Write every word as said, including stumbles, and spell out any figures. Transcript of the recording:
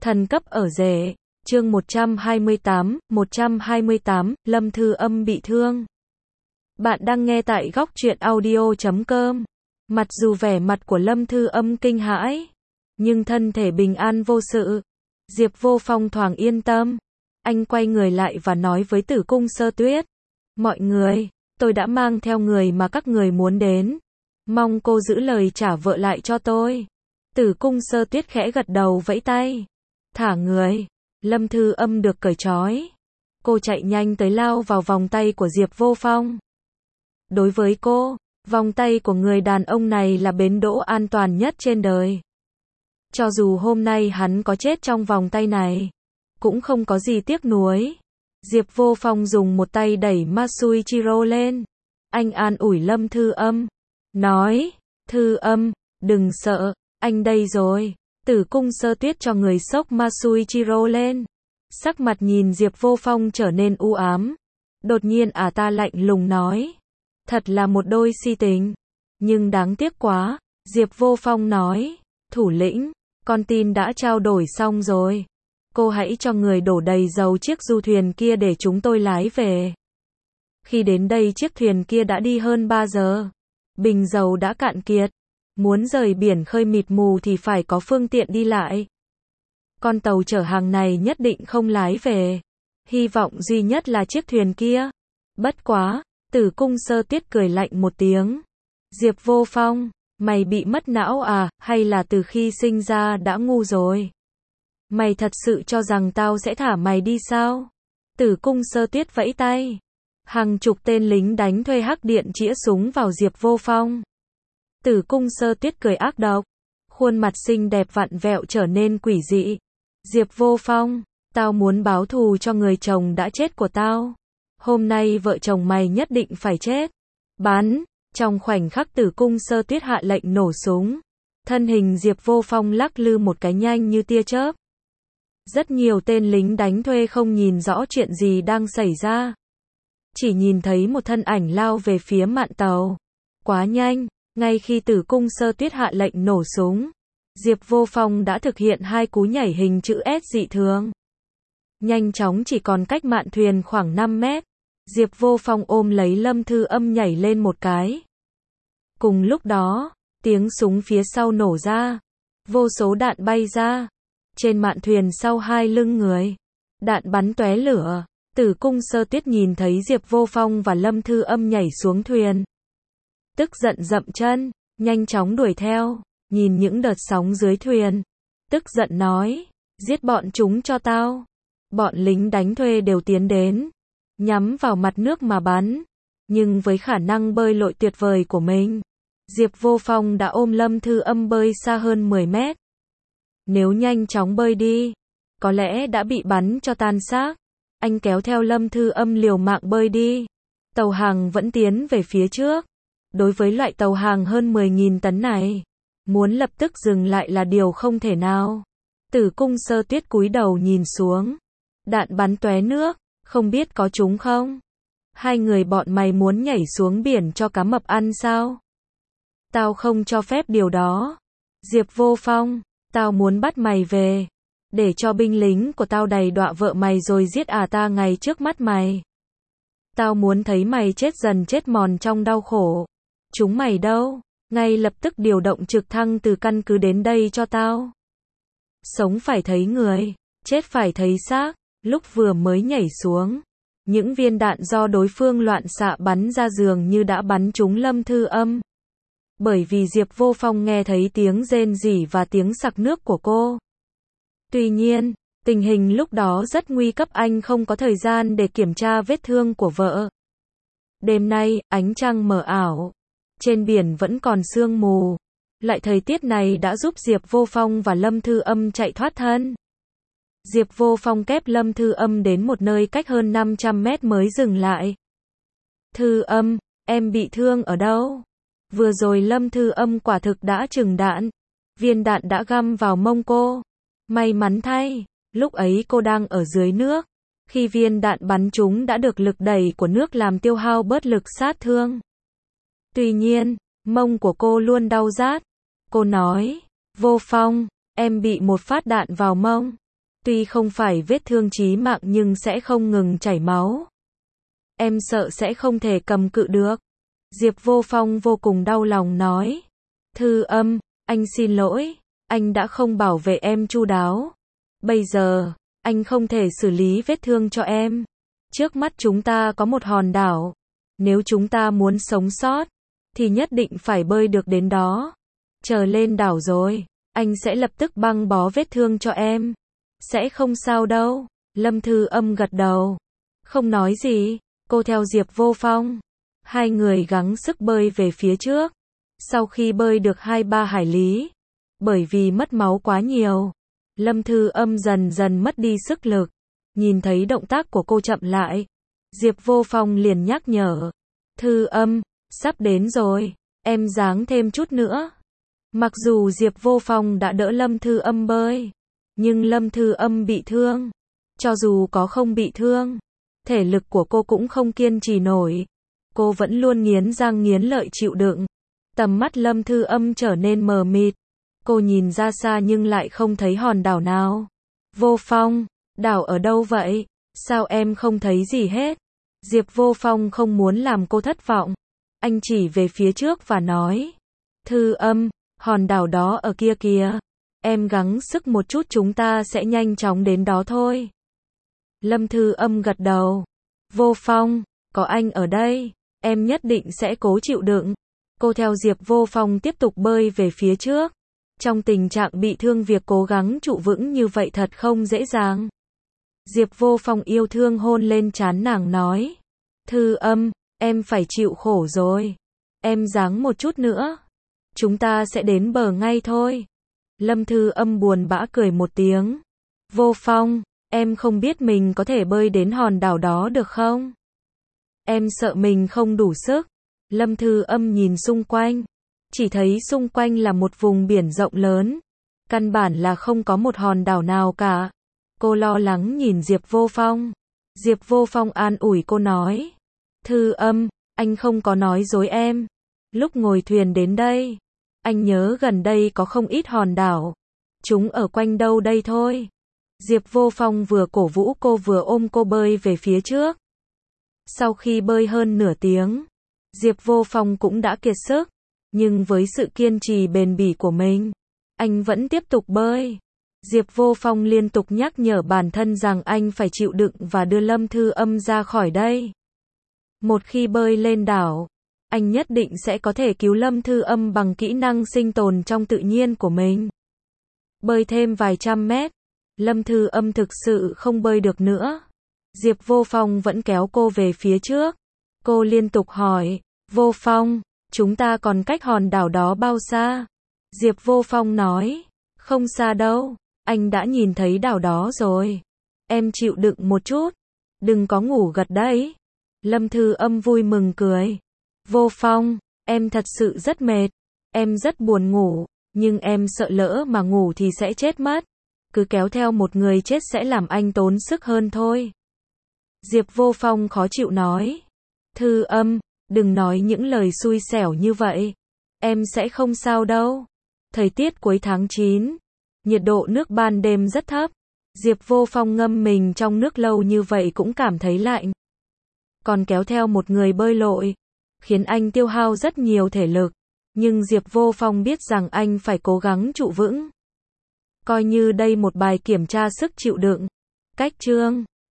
Thần cấp ở rể, chương một trăm hai mươi tám, một trăm hai mươi tám, Lâm Thư Âm bị thương. Bạn đang nghe tại góc truyện audio chấm com. Mặc dù vẻ mặt của Lâm Thư Âm kinh hãi, nhưng thân thể bình an vô sự. Diệp Vô Phong thoáng yên tâm. Anh quay người lại và nói với Tử Cung Sơ Tuyết. Mọi người, tôi đã mang theo người mà các người muốn đến. Mong cô giữ lời trả vợ lại cho tôi. Tử Cung Sơ Tuyết khẽ gật đầu vẫy tay. Thả người. Lâm Thư Âm được cởi trói. Cô chạy nhanh tới lao vào vòng tay của Diệp Vô Phong. Đối với cô, vòng tay của người đàn ông này là bến đỗ an toàn nhất trên đời. Cho dù hôm nay hắn có chết trong vòng tay này, cũng không có gì tiếc nuối. Diệp Vô Phong dùng một tay đẩy Masuichiro lên. Anh an ủi Lâm Thư Âm. Nói, Thư Âm, đừng sợ, anh đây rồi. Tử Cung Sơ Tuyết cho người xốc Masuichiro lên. Sắc mặt nhìn Diệp Vô Phong trở nên u ám. Đột nhiên ả ta lạnh lùng nói. Thật là một đôi si tình. Nhưng đáng tiếc quá. Diệp Vô Phong nói. Thủ lĩnh, con tin đã trao đổi xong rồi. Cô hãy cho người đổ đầy dầu chiếc du thuyền kia để chúng tôi lái về. Khi đến đây chiếc thuyền kia đã đi hơn ba giờ. Bình dầu đã cạn kiệt. Muốn rời biển khơi mịt mù thì phải có phương tiện đi lại. Con tàu chở hàng này nhất định không lái về. Hy vọng duy nhất là chiếc thuyền kia. Bất quá, Tử Cung Sơ Tuyết cười lạnh một tiếng. Diệp Vô Phong, mày bị mất não à, hay là từ khi sinh ra đã ngu rồi? Mày thật sự cho rằng tao sẽ thả mày đi sao? Tử Cung Sơ Tuyết vẫy tay. Hàng chục tên lính đánh thuê hắc điện chĩa súng vào Diệp Vô Phong. Tử Cung Sơ Tuyết cười ác độc. Khuôn mặt xinh đẹp vặn vẹo trở nên quỷ dị. Diệp Vô Phong, tao muốn báo thù cho người chồng đã chết của tao. Hôm nay vợ chồng mày nhất định phải chết. Bắn. Trong khoảnh khắc Tử Cung Sơ Tuyết hạ lệnh nổ súng. Thân hình Diệp Vô Phong lắc lư một cái nhanh như tia chớp. Rất nhiều tên lính đánh thuê không nhìn rõ chuyện gì đang xảy ra. Chỉ nhìn thấy một thân ảnh lao về phía mạn tàu. Quá nhanh. Ngay khi Tử Cung Sơ Tuyết hạ lệnh nổ súng, Diệp Vô Phong đã thực hiện hai cú nhảy hình chữ S dị thường. Nhanh chóng chỉ còn cách mạn thuyền khoảng năm mét. Diệp Vô Phong ôm lấy Lâm Thư Âm nhảy lên một cái. Cùng lúc đó, tiếng súng phía sau nổ ra. Vô số đạn bay ra. Trên mạn thuyền sau hai lưng người. Đạn bắn tóe lửa. Tử Cung Sơ Tuyết nhìn thấy Diệp Vô Phong và Lâm Thư Âm nhảy xuống thuyền. Tức giận dậm chân, nhanh chóng đuổi theo, nhìn những đợt sóng dưới thuyền. Tức giận nói, giết bọn chúng cho tao. Bọn lính đánh thuê đều tiến đến, nhắm vào mặt nước mà bắn. Nhưng với khả năng bơi lội tuyệt vời của mình, Diệp Vô Phong đã ôm Lâm Thư Âm bơi xa hơn mười mét. Nếu nhanh chóng bơi đi, có lẽ đã bị bắn cho tan xác. Anh kéo theo Lâm Thư Âm liều mạng bơi đi. Tàu hàng vẫn tiến về phía trước. Đối với loại tàu hàng hơn mười nghìn tấn này, muốn lập tức dừng lại là điều không thể nào. Tử Cung Sơ Tuyết cúi đầu nhìn xuống. Đạn bắn tóe nước, không biết có trúng không? Hai người bọn mày muốn nhảy xuống biển cho cá mập ăn sao? Tao không cho phép điều đó. Diệp Vô Phong, tao muốn bắt mày về. Để cho binh lính của tao đầy đọa vợ mày rồi giết à ta ngay trước mắt mày. Tao muốn thấy mày chết dần chết mòn trong đau khổ. Chúng mày đâu? Ngay lập tức điều động trực thăng từ căn cứ đến đây cho tao. Sống phải thấy người, chết phải thấy xác. Lúc vừa mới nhảy xuống, những viên đạn do đối phương loạn xạ bắn ra dường như đã bắn trúng Lâm Thư Âm. Bởi vì Diệp Vô Phong nghe thấy tiếng rên rỉ và tiếng sặc nước của cô. Tuy nhiên, tình hình lúc đó rất nguy cấp, anh không có thời gian để kiểm tra vết thương của vợ. Đêm nay, ánh trăng mờ ảo. Trên biển vẫn còn sương mù. Loại thời tiết này đã giúp Diệp Vô Phong và Lâm Thư Âm chạy thoát thân. Diệp Vô Phong kép Lâm Thư Âm đến một nơi cách hơn năm trăm mét mới dừng lại. Thư Âm, em bị thương ở đâu? Vừa rồi Lâm Thư Âm quả thực đã trừng đạn. Viên đạn đã găm vào mông cô. May mắn thay, lúc ấy cô đang ở dưới nước. Khi viên đạn bắn trúng đã được lực đẩy của nước làm tiêu hao bớt lực sát thương. Tuy nhiên, mông của cô luôn đau rát. Cô nói, Vô Phong, em bị một phát đạn vào mông. Tuy không phải vết thương chí mạng nhưng sẽ không ngừng chảy máu. Em sợ sẽ không thể cầm cự được. Diệp Vô Phong vô cùng đau lòng nói. Thư Âm, anh xin lỗi, anh đã không bảo vệ em chu đáo. Bây giờ, anh không thể xử lý vết thương cho em. Trước mắt chúng ta có một hòn đảo. Nếu chúng ta muốn sống sót, thì nhất định phải bơi được đến đó. Chờ lên đảo rồi, anh sẽ lập tức băng bó vết thương cho em. Sẽ không sao đâu. Lâm Thư Âm gật đầu. Không nói gì, cô theo Diệp Vô Phong. Hai người gắng sức bơi về phía trước. Sau khi bơi được hai ba hải lý, bởi vì mất máu quá nhiều, Lâm Thư Âm dần dần mất đi sức lực. Nhìn thấy động tác của cô chậm lại, Diệp Vô Phong liền nhắc nhở. Thư Âm, sắp đến rồi, em ráng thêm chút nữa. Mặc dù Diệp Vô Phong đã đỡ Lâm Thư Âm bơi, nhưng Lâm Thư Âm bị thương. Cho dù có không bị thương, thể lực của cô cũng không kiên trì nổi. Cô vẫn luôn nghiến răng nghiến lợi chịu đựng. Tầm mắt Lâm Thư Âm trở nên mờ mịt. Cô nhìn ra xa nhưng lại không thấy hòn đảo nào. Vô Phong, đảo ở đâu vậy? Sao em không thấy gì hết? Diệp Vô Phong không muốn làm cô thất vọng. Anh chỉ về phía trước và nói. Thư Âm, hòn đảo đó ở kia kìa. Em gắng sức một chút chúng ta sẽ nhanh chóng đến đó thôi. Lâm Thư Âm gật đầu. Vô Phong, có anh ở đây, em nhất định sẽ cố chịu đựng. Cô theo Diệp Vô Phong tiếp tục bơi về phía trước. Trong tình trạng bị thương việc cố gắng trụ vững như vậy thật không dễ dàng. Diệp Vô Phong yêu thương hôn lên trán nàng nói. Thư Âm, em phải chịu khổ rồi. Em ráng một chút nữa. Chúng ta sẽ đến bờ ngay thôi. Lâm Thư Âm buồn bã cười một tiếng. Vô Phong, em không biết mình có thể bơi đến hòn đảo đó được không? Em sợ mình không đủ sức. Lâm Thư Âm nhìn xung quanh. Chỉ thấy xung quanh là một vùng biển rộng lớn. Căn bản là không có một hòn đảo nào cả. Cô lo lắng nhìn Diệp Vô Phong. Diệp Vô Phong an ủi cô nói. Thư Âm, anh không có nói dối em. Lúc ngồi thuyền đến đây, anh nhớ gần đây có không ít hòn đảo. Chúng ở quanh đâu đây thôi. Diệp Vô Phong vừa cổ vũ cô vừa ôm cô bơi về phía trước. Sau khi bơi hơn nửa tiếng, Diệp Vô Phong cũng đã kiệt sức. Nhưng với sự kiên trì bền bỉ của mình, anh vẫn tiếp tục bơi. Diệp Vô Phong liên tục nhắc nhở bản thân rằng anh phải chịu đựng và đưa Lâm Thư Âm ra khỏi đây. Một khi bơi lên đảo, anh nhất định sẽ có thể cứu Lâm Thư Âm bằng kỹ năng sinh tồn trong tự nhiên của mình. Bơi thêm vài trăm mét, Lâm Thư Âm thực sự không bơi được nữa. Diệp Vô Phong vẫn kéo cô về phía trước. Cô liên tục hỏi, Vô Phong, chúng ta còn cách hòn đảo đó bao xa? Diệp Vô Phong nói, không xa đâu, anh đã nhìn thấy đảo đó rồi. Em chịu đựng một chút, đừng có ngủ gật đấy. Lâm Thư Âm vui mừng cười. Vô Phong, em thật sự rất mệt, em rất buồn ngủ, nhưng em sợ lỡ mà ngủ thì sẽ chết mất. Cứ kéo theo một người chết sẽ làm anh tốn sức hơn thôi. Diệp Vô Phong khó chịu nói. Thư Âm, đừng nói những lời xui xẻo như vậy. Em sẽ không sao đâu. Thời tiết cuối tháng chín, nhiệt độ nước ban đêm rất thấp. Diệp Vô Phong ngâm mình trong nước lâu như vậy cũng cảm thấy lạnh. Còn kéo theo một người bơi lội, khiến anh tiêu hao rất nhiều thể lực. Nhưng Diệp Vô Phong biết rằng anh phải cố gắng trụ vững. Coi như đây một bài kiểm tra sức chịu đựng. Cách chương